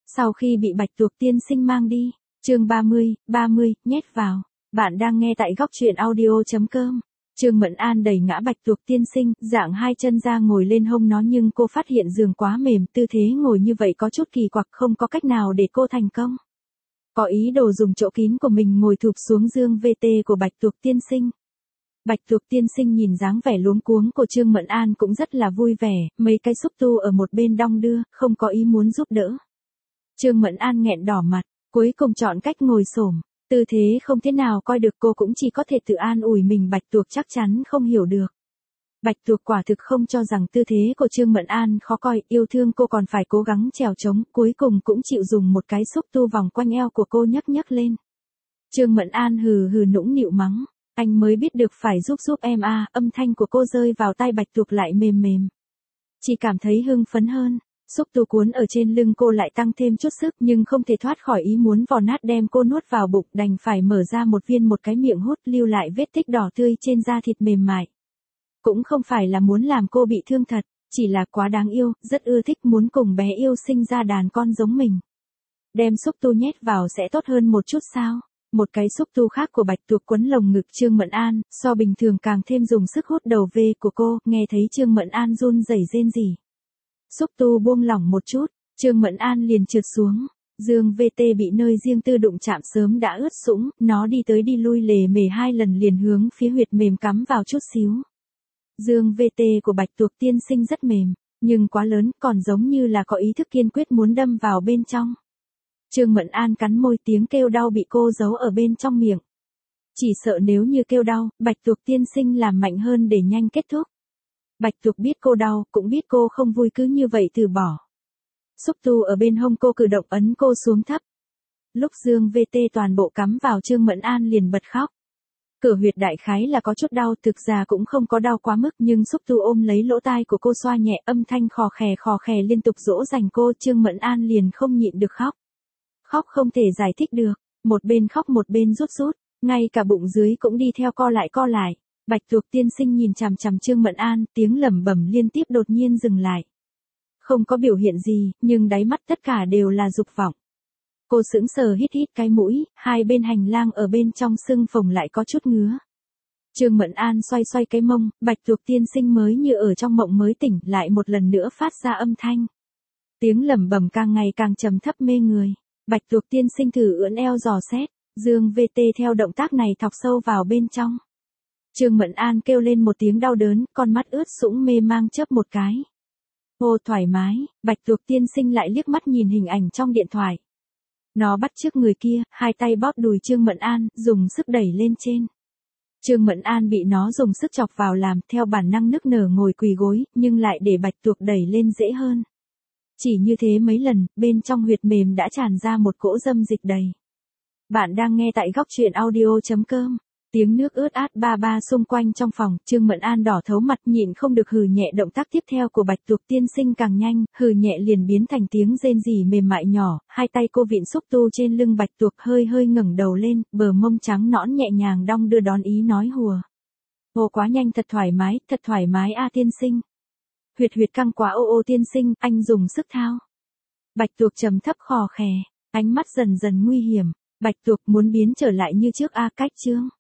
Sau khi bị Bạch Tuộc tiên sinh mang đi, chương 30, nhét vào. Bạn đang nghe tại góc truyện audio.com. Trương Mẫn An đẩy ngã Bạch Tuộc tiên sinh, dạng hai chân ra ngồi lên hông nó nhưng cô phát hiện giường quá mềm, tư thế ngồi như vậy có chút kỳ quặc, không có cách nào để cô thành công. Có ý đồ dùng chỗ kín của mình ngồi thụp xuống giường VT của Bạch Tuộc tiên sinh. Bạch Tuộc tiên sinh nhìn dáng vẻ luống cuống của Trương Mẫn An cũng rất là vui vẻ, mấy cái xúc tu ở một bên đong đưa, không có ý muốn giúp đỡ. Trương Mẫn An nghẹn đỏ mặt, cuối cùng chọn cách ngồi xổm, tư thế không thế nào coi được, cô cũng chỉ có thể tự an ủi mình Bạch Tuộc chắc chắn không hiểu được. Bạch Tuộc quả thực không cho rằng tư thế của Trương Mẫn An khó coi, yêu thương cô còn phải cố gắng trèo trống, cuối cùng cũng chịu dùng một cái xúc tu vòng quanh eo của cô nhấc lên. Trương Mẫn An hừ hừ nũng nịu mắng, anh mới biết được phải giúp em à, âm thanh của cô rơi vào tai Bạch Tuộc lại mềm mềm. Chỉ cảm thấy hưng phấn hơn. Xúc tu cuốn ở trên lưng cô lại tăng thêm chút sức nhưng không thể thoát khỏi ý muốn vò nát đem cô nuốt vào bụng, đành phải mở ra một cái miệng hút, lưu lại vết tích đỏ tươi trên da thịt mềm mại. Cũng không phải là muốn làm cô bị thương thật, chỉ là quá đáng yêu, rất ưa thích, muốn cùng bé yêu sinh ra đàn con giống mình. Đem xúc tu nhét vào sẽ tốt hơn một chút sao? Một cái xúc tu khác của Bạch Tuộc quấn lồng ngực Trương Mẫn An, so bình thường càng thêm dùng sức hút đầu V của cô, nghe thấy Trương Mẫn An run rẩy rên rỉ. Xúc tu buông lỏng một chút, Trương Mẫn An liền trượt xuống. Dương VT bị nơi riêng tư đụng chạm sớm đã ướt sũng, nó đi tới đi lui lề mề 2 lần liền hướng phía huyệt mềm cắm vào chút xíu. Dương VT của Bạch Tuộc tiên sinh rất mềm, nhưng quá lớn, còn giống như là có ý thức kiên quyết muốn đâm vào bên trong. Trương Mẫn An cắn môi, tiếng kêu đau bị cô giấu ở bên trong miệng. Chỉ sợ nếu như kêu đau, Bạch Tuộc tiên sinh làm mạnh hơn để nhanh kết thúc. Bạch Tuộc biết cô đau, cũng biết cô không vui, cứ như vậy từ bỏ. Xúc tu ở bên hông cô cử động ấn cô xuống thấp. Lúc Dương VT toàn bộ cắm vào Trương Mẫn An liền bật khóc. Cửa huyệt đại khái là có chút đau, thực ra cũng không có đau quá mức nhưng xúc tu ôm lấy lỗ tai của cô xoa nhẹ, âm thanh khò khè liên tục dỗ dành cô, Trương Mẫn An liền không nhịn được khóc. Khóc không thể giải thích được, một bên khóc một bên rút, ngay cả bụng dưới cũng đi theo co lại. Bạch Tuộc tiên sinh nhìn chằm chằm Trương Mẫn An, tiếng lẩm bẩm liên tiếp đột nhiên dừng lại. Không có biểu hiện gì, nhưng đáy mắt tất cả đều là dục vọng. Cô sững sờ hít cái mũi, hai bên hành lang ở bên trong sưng phồng lại có chút ngứa. Trương Mẫn An xoay cái mông, Bạch Tuộc tiên sinh mới như ở trong mộng mới tỉnh, lại một lần nữa phát ra âm thanh. Tiếng lẩm bẩm càng ngày càng trầm thấp mê người. Bạch Tuộc tiên sinh thử ưỡn eo dò xét, Dương VT theo động tác này thọc sâu vào bên trong. Trương Mẫn An kêu lên một tiếng đau đớn, con mắt ướt sũng mê mang chớp một cái. Ô thoải mái, Bạch Tuộc tiên sinh lại liếc mắt nhìn hình ảnh trong điện thoại. Nó bắt chước người kia, hai tay bóp đùi Trương Mẫn An, dùng sức đẩy lên trên. Trương Mẫn An bị nó dùng sức chọc vào làm, theo bản năng nức nở ngồi quỳ gối, nhưng lại để Bạch Tuộc đẩy lên dễ hơn. Chỉ như thế mấy lần, bên trong huyệt mềm đã tràn ra một cỗ dâm dịch đầy. Bạn đang nghe tại góc truyện audio.com. Tiếng nước ướt át ba xung quanh trong phòng, Trương Mẫn An đỏ thấu mặt, nhịn không được hừ nhẹ, động tác tiếp theo của Bạch Tuộc tiên sinh càng nhanh, hừ nhẹ liền biến thành tiếng rên rỉ mềm mại nhỏ, hai tay cô vịn xúc tu trên lưng Bạch Tuộc, hơi ngẩng đầu lên, bờ mông trắng nõn nhẹ nhàng đong đưa đón ý nói hùa. Ô quá nhanh, thật thoải mái a tiên sinh. Huyệt căng quá ô tiên sinh, anh dùng sức thao. Bạch Tuộc trầm thấp khò khè, ánh mắt dần nguy hiểm. Bạch Tuộc muốn biến trở lại như trước a, cách chương.